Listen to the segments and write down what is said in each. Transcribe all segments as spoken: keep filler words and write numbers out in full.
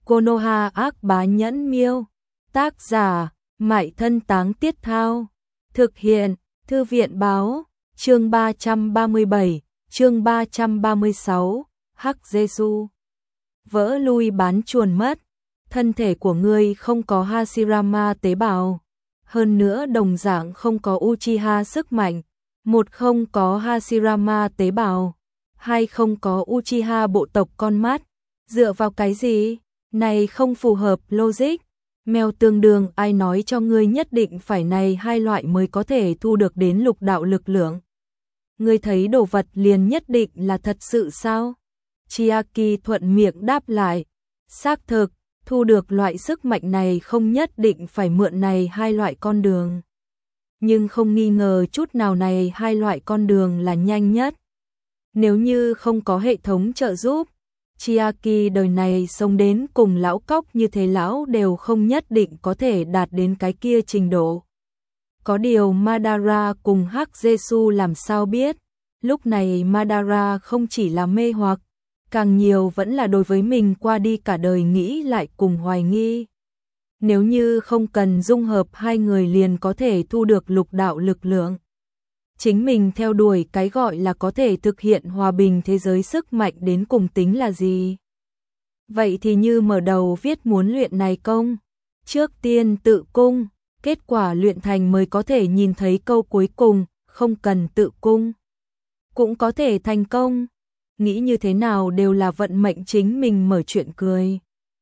Konoha ác bá nhẫn miêu. Tác giả, Mại Thân Táng Tiết Thao. Thực hiện, Thư viện báo, chương ba trăm ba mươi bảy, chương ba trăm ba mươi sáu, Hắc Jesu. Vỡ lui bán chuồn mất. Thân thể của ngươi không có Hashirama tế bào. Hơn nữa đồng dạng không có Uchiha sức mạnh. Một không có Hashirama tế bào. Hai không có Uchiha bộ tộc con mắt. Dựa vào cái gì? Này không phù hợp logic. Mèo tương đương ai nói cho ngươi nhất định phải này hai loại mới có thể thu được đến lục đạo lực lượng. Ngươi thấy đồ vật liền nhất định là thật sự sao? Chiaki thuận miệng đáp lại. Xác thực, thu được loại sức mạnh này không nhất định phải mượn này hai loại con đường. Nhưng không nghi ngờ chút nào này hai loại con đường là nhanh nhất. Nếu như không có hệ thống trợ giúp, Chiaki đời này sống đến cùng lão cóc như thế lão đều không nhất định có thể đạt đến cái kia trình độ. Có điều Madara cùng Hắc Jesu làm sao biết, lúc này Madara không chỉ là mê hoặc, càng nhiều vẫn là đối với mình qua đi cả đời nghĩ lại cùng hoài nghi. Nếu như không cần dung hợp hai người liền có thể thu được lục đạo lực lượng. Chính mình theo đuổi cái gọi là có thể thực hiện hòa bình thế giới sức mạnh đến cùng tính là gì? Vậy thì như mở đầu viết muốn luyện này công, trước tiên tự cung, kết quả luyện thành mới có thể nhìn thấy câu cuối cùng, không cần tự cung. Cũng có thể thành công, nghĩ như thế nào đều là vận mệnh chính mình mở chuyện cười.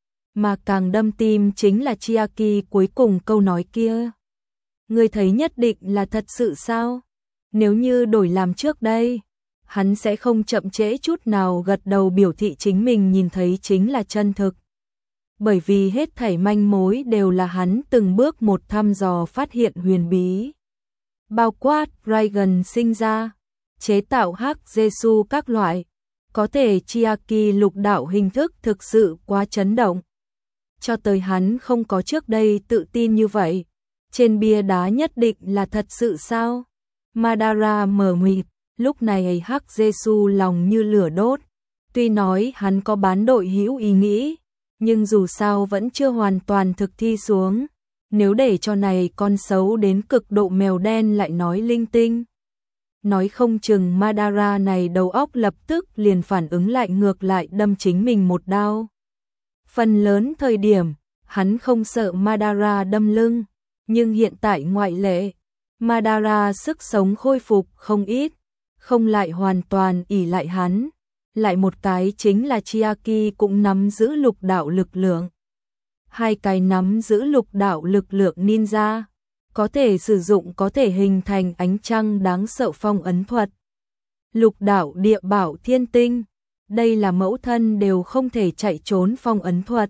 Mà càng đâm tim chính là Chiaki cuối cùng câu nói kia. Ngươi thấy nhất định là thật sự sao? Nếu như đổi làm trước đây, hắn sẽ không chậm trễ chút nào gật đầu biểu thị chính mình nhìn thấy chính là chân thực. Bởi vì hết thảy manh mối đều là hắn từng bước một thăm dò phát hiện huyền bí. Bao quát Raigan sinh ra, chế tạo Hắc Jesu các loại, có thể Chiaki lục đạo hình thức thực sự quá chấn động. Cho tới hắn không có trước đây tự tin như vậy, trên bia đá nhất định là thật sự sao? Madara mờ mịt, lúc này Hắc Jesu lòng như lửa đốt. Tuy nói hắn có bán đội hữu ý nghĩ, nhưng dù sao vẫn chưa hoàn toàn thực thi xuống. Nếu để cho này con xấu đến cực độ mèo đen lại nói linh tinh, nói không chừng Madara này đầu óc lập tức liền phản ứng lại ngược lại đâm chính mình một đao. Phần lớn thời điểm, hắn không sợ Madara đâm lưng, nhưng hiện tại ngoại lệ. Madara sức sống khôi phục không ít, không lại hoàn toàn ỷ lại hắn. Lại một cái chính là Chiaki cũng nắm giữ lục đạo lực lượng. Hai cái nắm giữ lục đạo lực lượng ninja, có thể sử dụng có thể hình thành ánh trăng đáng sợ phong ấn thuật. Lục đạo địa bảo thiên tinh, đây là mẫu thân đều không thể chạy trốn phong ấn thuật.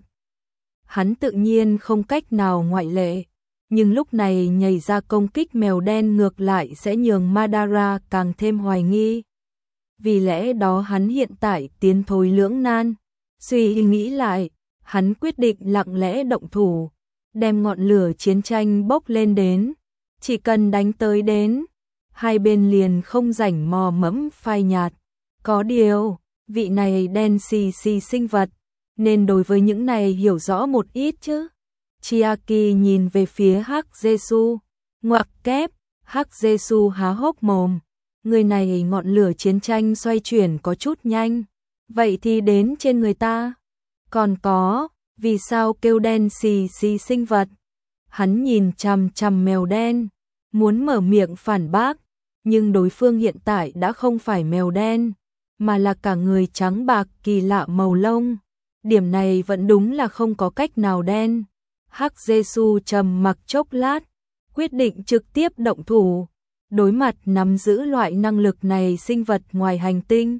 Hắn tự nhiên không cách nào ngoại lệ. Nhưng lúc này nhảy ra công kích mèo đen ngược lại sẽ nhường Madara càng thêm hoài nghi. Vì lẽ đó hắn hiện tại tiến thối lưỡng nan. Suy nghĩ lại, hắn quyết định lặng lẽ động thủ, đem ngọn lửa chiến tranh bốc lên đến. Chỉ cần đánh tới đến, hai bên liền không rảnh mò mẫm phai nhạt. Có điều, vị này đen xì xì sinh vật, nên đối với những này hiểu rõ một ít chứ. Chiaki nhìn về phía Hắc Jesu, ngoặc kép, Hắc Jesu há hốc mồm. Người này ngọn lửa chiến tranh xoay chuyển có chút nhanh, vậy thì đến trên người ta. Còn có, vì sao kêu đen xì xì sinh vật? Hắn nhìn chằm chằm mèo đen, muốn mở miệng phản bác, nhưng đối phương hiện tại đã không phải mèo đen, mà là cả người trắng bạc kỳ lạ màu lông. Điểm này vẫn đúng là không có cách nào đen. Hắc Jesu trầm mặc chốc lát, quyết định trực tiếp động thủ, đối mặt nắm giữ loại năng lực này sinh vật ngoài hành tinh.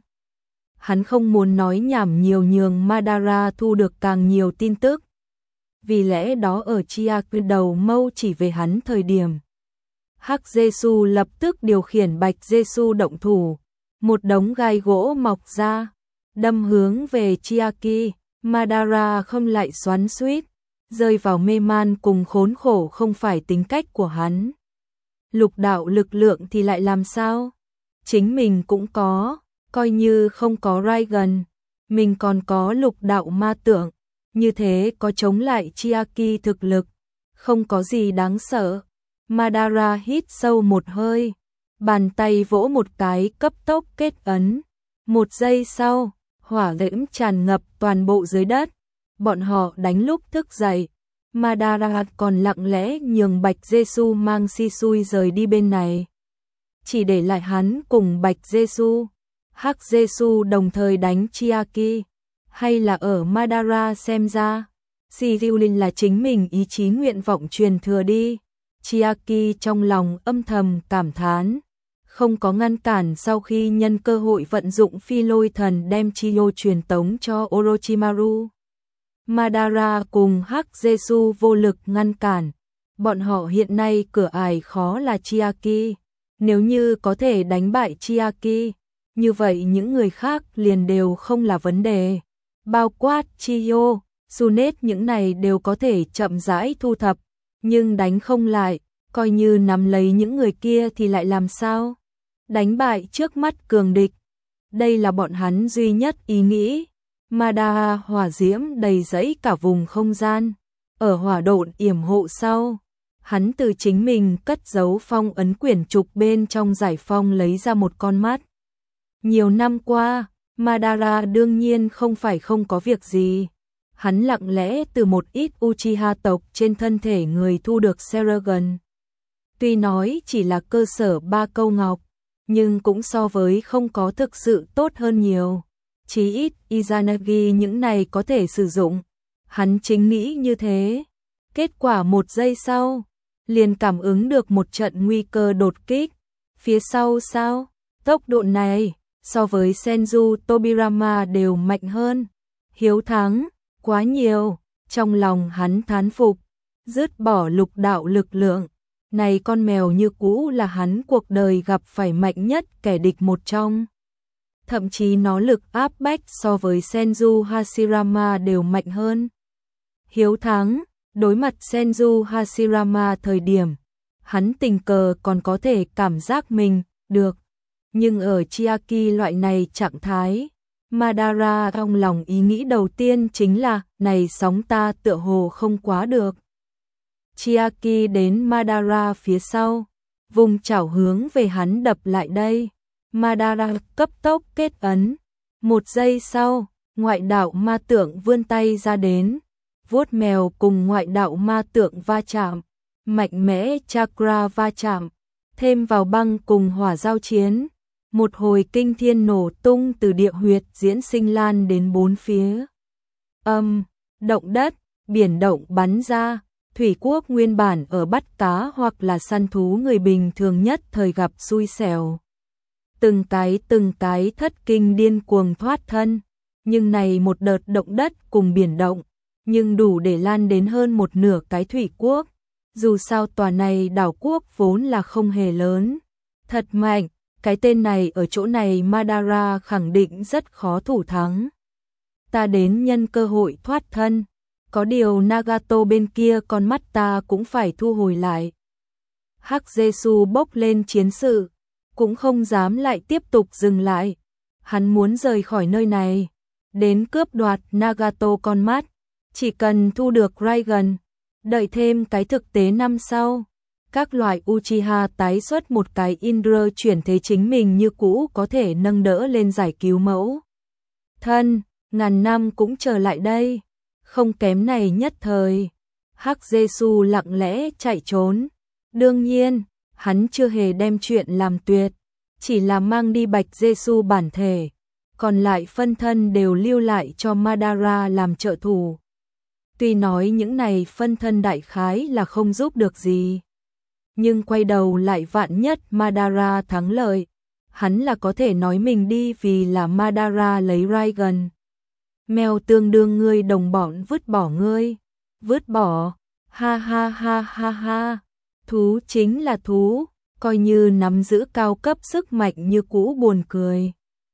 Hắn không muốn nói nhảm nhiều nhường Madara thu được càng nhiều tin tức. Vì lẽ đó ở Chiaki đầu mâu chỉ về hắn thời điểm, Hắc Jesu lập tức điều khiển Bạch Jesu động thủ, một đống gai gỗ mọc ra, đâm hướng về Chiaki. Madara không lại xoắn xuýt, rơi vào mê man cùng khốn khổ không phải tính cách của hắn. Lục đạo lực lượng thì lại làm sao? Chính mình cũng có, coi như không có Raigan, mình còn có lục đạo ma tượng, như thế có chống lại Chiaki thực lực, không có gì đáng sợ. Madara hít sâu một hơi, bàn tay vỗ một cái cấp tốc kết ấn. Một giây sau, hỏa diễm tràn ngập toàn bộ dưới đất. Bọn họ đánh lúc thức dậy. Madara còn lặng lẽ nhường Bạch Giê-xu mang Shisui rời đi bên này, chỉ để lại hắn cùng Bạch Giê-xu. Hắc Giê-xu đồng thời đánh Chiaki, hay là ở Madara xem ra, Shiryu là chính mình ý chí nguyện vọng truyền thừa đi. Chiaki trong lòng âm thầm cảm thán, không có ngăn cản sau khi nhân cơ hội vận dụng phi lôi thần đem Chiyo truyền tống cho Orochimaru. Madara cùng Hắc Giê-xu vô lực ngăn cản, bọn họ hiện nay cửa ải khó là Chiaki, nếu như có thể đánh bại Chiaki, như vậy những người khác liền đều không là vấn đề, bao quát Chiyo, Tsunade những này đều có thể chậm rãi thu thập, nhưng đánh không lại, coi như nắm lấy những người kia thì lại làm sao? Đánh bại trước mắt cường địch. Đây là bọn hắn duy nhất ý nghĩ. Madara hỏa diễm đầy rẫy cả vùng không gian. Ở hỏa độn yểm hộ sau, hắn từ chính mình cất giấu phong ấn quyển trục bên trong giải phong lấy ra một con mắt. Nhiều năm qua, Madara đương nhiên không phải không có việc gì. Hắn lặng lẽ từ một ít Uchiha tộc trên thân thể người thu được Sharingan. Tuy nói chỉ là cơ sở ba câu ngọc, nhưng cũng so với không có thực sự tốt hơn nhiều. Chí ít Izanagi những này có thể sử dụng. Hắn chính nghĩ như thế. Kết quả một giây sau, liền cảm ứng được một trận nguy cơ đột kích. Phía sau sao? Tốc độ này, so với Senju Tobirama đều mạnh hơn. Hiếu thắng, quá nhiều. Trong lòng hắn thán phục, dứt bỏ lục đạo lực lượng. Này con mèo như cũ là hắn cuộc đời gặp phải mạnh nhất kẻ địch một trong. Thậm chí nó lực áp bách so với Senju Hashirama đều mạnh hơn. Hiếu thắng, đối mặt Senju Hashirama thời điểm, hắn tình cờ còn có thể cảm giác mình được. Nhưng ở Chiaki loại này trạng thái, Madara trong lòng ý nghĩ đầu tiên chính là này sóng ta tựa hồ không quá được. Chiaki đến Madara phía sau, vùng chảo hướng về hắn đập lại đây. Madara cấp tốc kết ấn. Một giây sau, ngoại đạo ma tượng vươn tay ra đến, vuốt mèo cùng ngoại đạo ma tượng va chạm, mạnh mẽ chakra va chạm, thêm vào băng cùng hỏa giao chiến. Một hồi kinh thiên nổ tung từ địa huyệt diễn sinh lan đến bốn phía. Âm, động đất, biển động bắn ra. Thủy quốc nguyên bản ở bắt cá hoặc là săn thú người bình thường nhất thời gặp xui xẻo. Từng cái từng cái thất kinh điên cuồng thoát thân, nhưng này một đợt động đất cùng biển động, nhưng đủ để lan đến hơn một nửa cái thủy quốc. Dù sao tòa này đảo quốc vốn là không hề lớn, thật mạnh, cái tên này ở chỗ này Madara khẳng định rất khó thủ thắng. Ta đến nhân cơ hội thoát thân. Có điều Nagato bên kia con mắt ta cũng phải thu hồi lại. Hắc Giê-xu bốc lên chiến sự, cũng không dám lại tiếp tục dừng lại. Hắn muốn rời khỏi nơi này, đến cướp đoạt Nagato con mắt. Chỉ cần thu được Raiden, đợi thêm cái thực tế năm sau. Các loại Uchiha tái xuất một cái Indra chuyển thế chính mình như cũ có thể nâng đỡ lên giải cứu mẫu thân, ngàn năm cũng trở lại đây. Không kém này nhất thời, Hắc Giê-xu lặng lẽ chạy trốn. Đương nhiên, hắn chưa hề đem chuyện làm tuyệt, chỉ là mang đi Bạch Giê-xu bản thể, còn lại phân thân đều lưu lại cho Madara làm trợ thủ. Tuy nói những này phân thân đại khái là không giúp được gì, nhưng quay đầu lại vạn nhất Madara thắng lợi, hắn là có thể nói mình đi vì là Madara lấy Raiden. Mèo tương đương ngươi đồng bọn vứt bỏ ngươi, vứt bỏ, ha ha ha ha ha, thú chính là thú, coi như nắm giữ cao cấp sức mạnh như cũ buồn cười.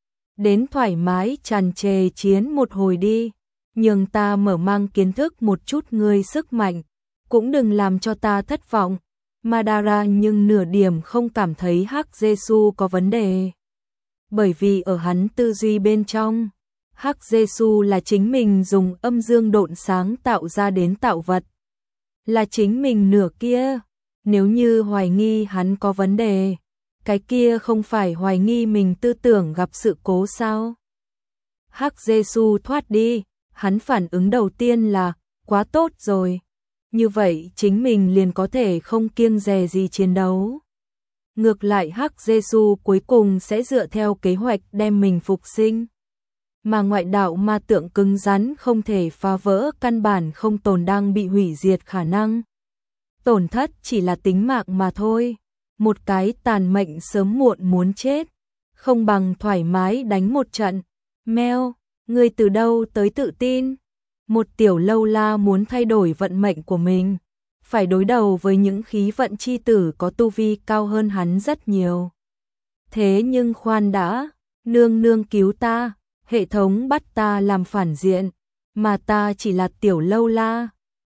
Đến thoải mái tràn trề chiến một hồi đi, nhường ta mở mang kiến thức một chút ngươi sức mạnh, cũng đừng làm cho ta thất vọng. Madara nhưng nửa điểm không cảm thấy Hắc Giê-xu có vấn đề, bởi vì ở hắn tư duy bên trong, Hắc Giê-xu là chính mình dùng âm dương độn sáng tạo ra đến tạo vật. Là chính mình nửa kia. Nếu như hoài nghi hắn có vấn đề, cái kia không phải hoài nghi mình tư tưởng gặp sự cố sao? Hắc Giê-xu thoát đi, hắn phản ứng đầu tiên là, quá tốt rồi. Như vậy chính mình liền có thể không kiêng dè gì chiến đấu. Ngược lại Hắc Giê-xu cuối cùng sẽ dựa theo kế hoạch đem mình phục sinh. Mà ngoại đạo ma tượng cứng rắn không thể phá vỡ, căn bản không tồn đang bị hủy diệt khả năng. Tổn thất chỉ là tính mạng mà thôi. Một cái tàn mệnh sớm muộn muốn chết, không bằng thoải mái đánh một trận. Mèo, ngươi từ đâu tới tự tin? Một tiểu lâu la muốn thay đổi vận mệnh của mình, phải đối đầu với những khí vận chi tử có tu vi cao hơn hắn rất nhiều. Thế nhưng khoan đã, nương nương cứu ta, hệ thống bắt ta làm phản diện, mà ta chỉ là tiểu lâu la.